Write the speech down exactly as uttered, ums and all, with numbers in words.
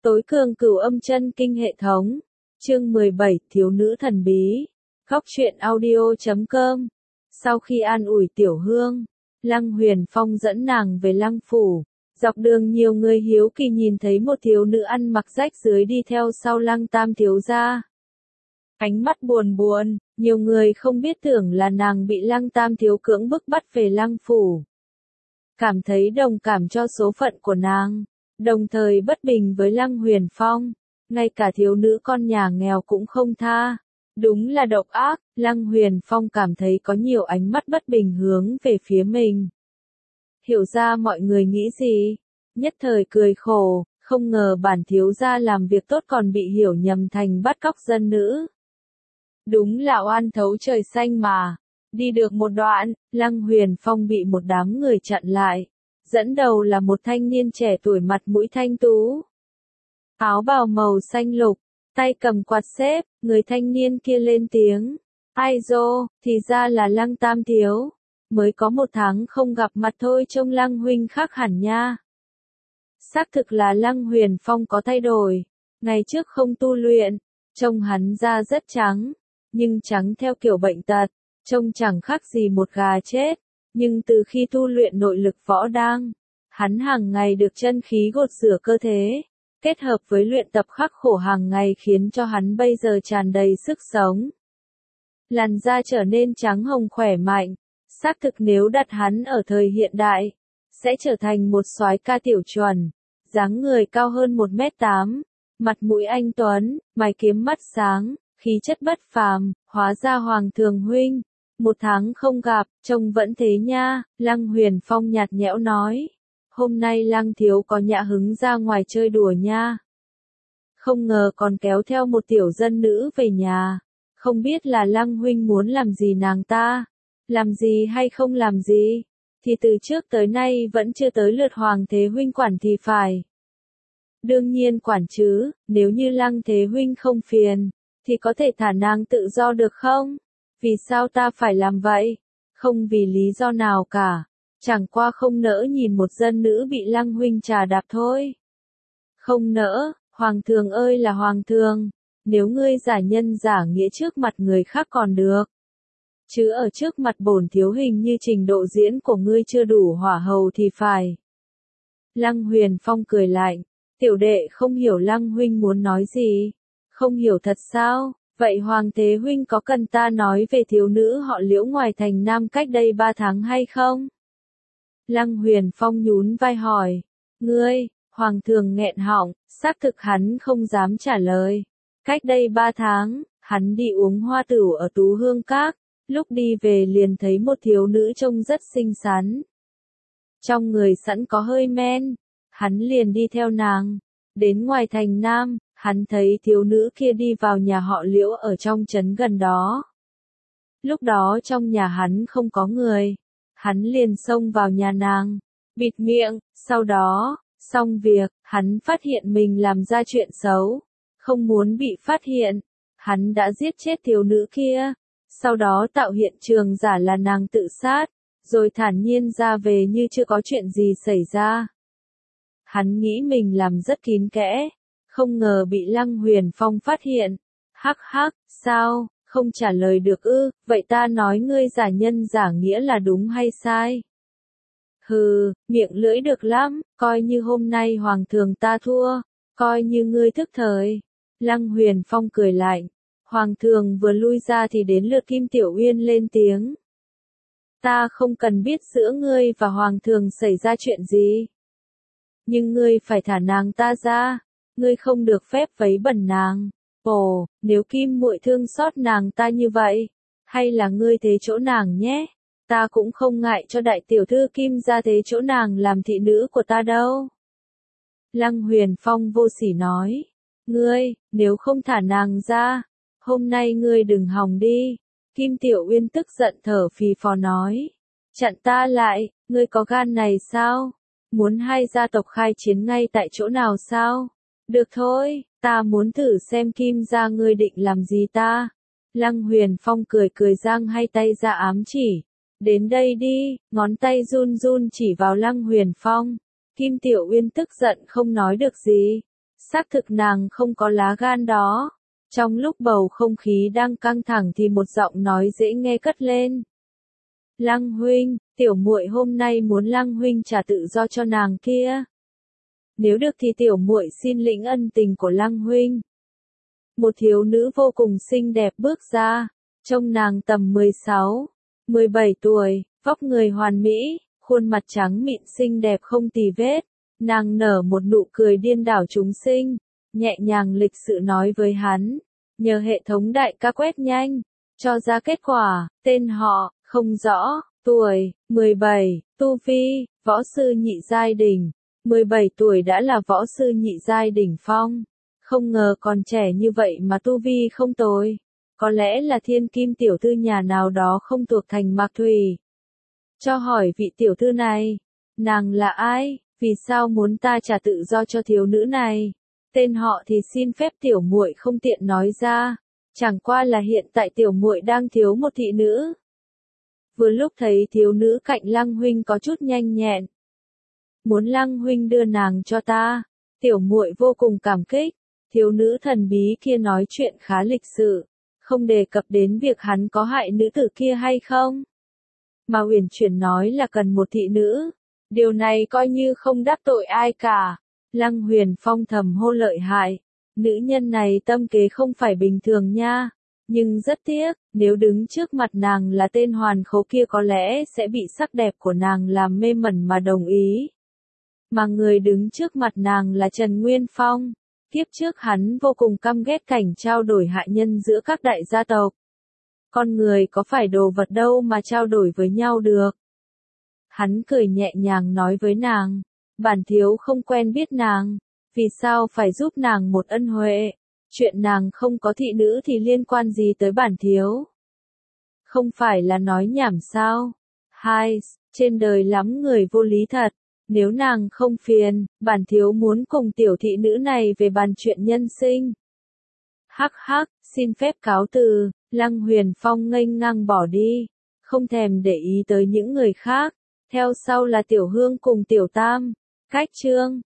Tối cường cửu âm chân kinh hệ thống. Chương mười bảy, thiếu nữ thần bí. Góc truyện audio chấm com. Sau khi an ủi Tiểu Hương, Lăng Huyền Phong dẫn nàng về Lăng phủ. Dọc đường nhiều người hiếu kỳ nhìn thấy một thiếu nữ ăn mặc rách rưới đi theo sau Lăng Tam thiếu gia. Ánh mắt buồn buồn, nhiều người không biết tưởng là nàng bị Lăng Tam thiếu cưỡng bức bắt về Lăng phủ. Cảm thấy đồng cảm cho số phận của nàng, đồng thời bất bình với Lăng Huyền Phong, ngay cả thiếu nữ con nhà nghèo cũng không tha. Đúng là độc ác, Lăng Huyền Phong cảm thấy có nhiều ánh mắt bất bình hướng về phía mình. Hiểu ra mọi người nghĩ gì, nhất thời cười khổ, không ngờ bản thiếu gia làm việc tốt còn bị hiểu nhầm thành bắt cóc dân nữ. Đúng là oan thấu trời xanh mà. Đi được một đoạn, Lăng Huyền Phong bị một đám người chặn lại. Dẫn đầu là một thanh niên trẻ tuổi mặt mũi thanh tú. Áo bào màu xanh lục, tay cầm quạt xếp, người thanh niên kia lên tiếng. Ai dô, thì ra là Lăng Tam thiếu. Mới có một tháng không gặp mặt thôi trông Lăng huynh khác hẳn nha. Xác thực là Lăng Huyền Phong có thay đổi. Ngày trước không tu luyện, trông hắn da rất trắng, nhưng trắng theo kiểu bệnh tật, trông chẳng khác gì một gà chết. Nhưng từ khi tu luyện nội lực võ đăng, hắn hàng ngày được chân khí gột rửa cơ thể, kết hợp với luyện tập khắc khổ hàng ngày khiến cho hắn bây giờ tràn đầy sức sống. Làn da trở nên trắng hồng khỏe mạnh, xác thực nếu đặt hắn ở thời hiện đại, sẽ trở thành một soái ca tiểu chuẩn, dáng người cao hơn một mét tám, mặt mũi anh tuấn, mày kiếm mắt sáng, khí chất bất phàm, hóa ra Hoàng Thường huynh. Một tháng không gặp, trông vẫn thế nha, Lăng Huyền Phong nhạt nhẽo nói. Hôm nay Lăng thiếu có nhã hứng ra ngoài chơi đùa nha. Không ngờ còn kéo theo một tiểu dân nữ về nhà. Không biết là Lăng huynh muốn làm gì nàng ta. Làm gì hay không làm gì, thì từ trước tới nay vẫn chưa tới lượt Hoàng Thế huynh quản thì phải. Đương nhiên quản chứ, nếu như Lăng Thế huynh không phiền, thì có thể thả nàng tự do được không? Vì sao ta phải làm vậy? Không vì lý do nào cả. Chẳng qua không nỡ nhìn một dân nữ bị Lăng huynh trà đạp thôi. Không nỡ, Hoàng thường ơi là Hoàng thường. Nếu ngươi giả nhân giả nghĩa trước mặt người khác còn được. Chứ ở trước mặt bổn thiếu hình như trình độ diễn của ngươi chưa đủ hỏa hầu thì phải. Lăng Huyền Phong cười lạnh. Tiểu đệ không hiểu Lăng huynh muốn nói gì. Không hiểu thật sao? Vậy Hoàng Thế huynh có cần ta nói về thiếu nữ họ Liễu ngoài thành Nam cách đây ba tháng hay không? Lăng Huyền Phong nhún vai hỏi. Ngươi, Hoàng thường nghẹn họng, xác thực hắn không dám trả lời. Cách đây ba tháng, hắn đi uống hoa tửu ở Tú Hương Các, lúc đi về liền thấy một thiếu nữ trông rất xinh xắn. Trong người sẵn có hơi men, hắn liền đi theo nàng, đến ngoài thành Nam. Hắn thấy thiếu nữ kia đi vào nhà họ Liễu ở trong trấn gần đó. Lúc đó trong nhà hắn không có người. Hắn liền xông vào nhà nàng, bịt miệng, sau đó, xong việc, hắn phát hiện mình làm ra chuyện xấu. Không muốn bị phát hiện, hắn đã giết chết thiếu nữ kia. Sau đó tạo hiện trường giả là nàng tự sát, rồi thản nhiên ra về như chưa có chuyện gì xảy ra. Hắn nghĩ mình làm rất kín kẽ. Không ngờ bị Lăng Huyền Phong phát hiện. Hắc hắc, sao, không trả lời được ư, vậy ta nói ngươi giả nhân giả nghĩa là đúng hay sai? Hừ, miệng lưỡi được lắm, coi như hôm nay Hoàng thường ta thua, coi như ngươi thức thời. Lăng Huyền Phong cười lạnh. Hoàng thường vừa lui ra thì đến lượt Kim Tiểu Uyên lên tiếng. Ta không cần biết giữa ngươi và Hoàng thường xảy ra chuyện gì. Nhưng ngươi phải thả nàng ta ra. Ngươi không được phép vấy bẩn nàng. Ồ, nếu Kim muội thương xót nàng ta như vậy, hay là ngươi thế chỗ nàng nhé? Ta cũng không ngại cho đại tiểu thư Kim ra thế chỗ nàng làm thị nữ của ta đâu. Lăng Huyền Phong vô sỉ nói. Ngươi, nếu không thả nàng ra, hôm nay ngươi đừng hòng đi. Kim Tiểu Uyên tức giận thở phì phò nói. Chặn ta lại, ngươi có gan này sao? Muốn hai gia tộc khai chiến ngay tại chỗ nào sao? Được thôi, ta muốn thử xem Kim gia ngươi định làm gì ta. Lăng Huyền Phong cười cười giang hai tay ra ám chỉ. Đến đây đi, ngón tay run run chỉ vào Lăng Huyền Phong. Kim Tiểu Uyên tức giận không nói được gì. Xác thực nàng không có lá gan đó. Trong lúc bầu không khí đang căng thẳng thì một giọng nói dễ nghe cất lên. Lăng huynh, tiểu muội hôm nay muốn Lăng huynh trả tự do cho nàng kia. Nếu được thì tiểu muội xin lĩnh ân tình của Lăng huynh. Một thiếu nữ vô cùng xinh đẹp bước ra, trông nàng tầm mười sáu, mười bảy tuổi, vóc người hoàn mỹ, khuôn mặt trắng mịn xinh đẹp không tì vết. Nàng nở một nụ cười điên đảo chúng sinh, nhẹ nhàng lịch sự nói với hắn, nhờ hệ thống đại ca quét nhanh, cho ra kết quả, tên họ, không rõ, tuổi, mười bảy, tu vi, võ sư nhị giai đỉnh, mười bảy tuổi đã là võ sư nhị giai đỉnh phong, không ngờ còn trẻ như vậy mà tu vi không tồi, có lẽ là thiên kim tiểu thư nhà nào đó không thuộc thành Mạc Thủy. Cho hỏi vị tiểu thư này, nàng là ai? Vì sao muốn ta trả tự do cho thiếu nữ này? Tên họ thì xin phép tiểu muội không tiện nói ra, chẳng qua là hiện tại tiểu muội đang thiếu một thị nữ. Vừa lúc thấy thiếu nữ cạnh Lăng huynh có chút nhanh nhẹn, muốn Lăng huynh đưa nàng cho ta, tiểu muội vô cùng cảm kích. Thiếu nữ thần bí kia nói chuyện khá lịch sự, không đề cập đến việc hắn có hại nữ tử kia hay không, mà uyển chuyển nói là cần một thị nữ. Điều này coi như không đắc tội ai cả. Lăng Huyền Phong thầm hô lợi hại. Nữ nhân này tâm kế không phải bình thường nha. Nhưng rất tiếc, nếu đứng trước mặt nàng là tên hoàn khố kia có lẽ sẽ bị sắc đẹp của nàng làm mê mẩn mà đồng ý. Mà người đứng trước mặt nàng là Trần Nguyên Phong. Kiếp trước hắn vô cùng căm ghét cảnh trao đổi hạ nhân giữa các đại gia tộc. Con người có phải đồ vật đâu mà trao đổi với nhau được. Hắn cười nhẹ nhàng nói với nàng, bản thiếu không quen biết nàng, vì sao phải giúp nàng một ân huệ, chuyện nàng không có thị nữ thì liên quan gì tới bản thiếu. Không phải là nói nhảm sao? Hai, trên đời lắm người vô lý thật, nếu nàng không phiền, bản thiếu muốn cùng tiểu thị nữ này về bàn chuyện nhân sinh. Hắc hắc, xin phép cáo từ, Lăng Huyền Phong nghênh ngang bỏ đi, không thèm để ý tới những người khác. Theo sau là Tiểu Hương cùng Tiểu Tam. Cách chương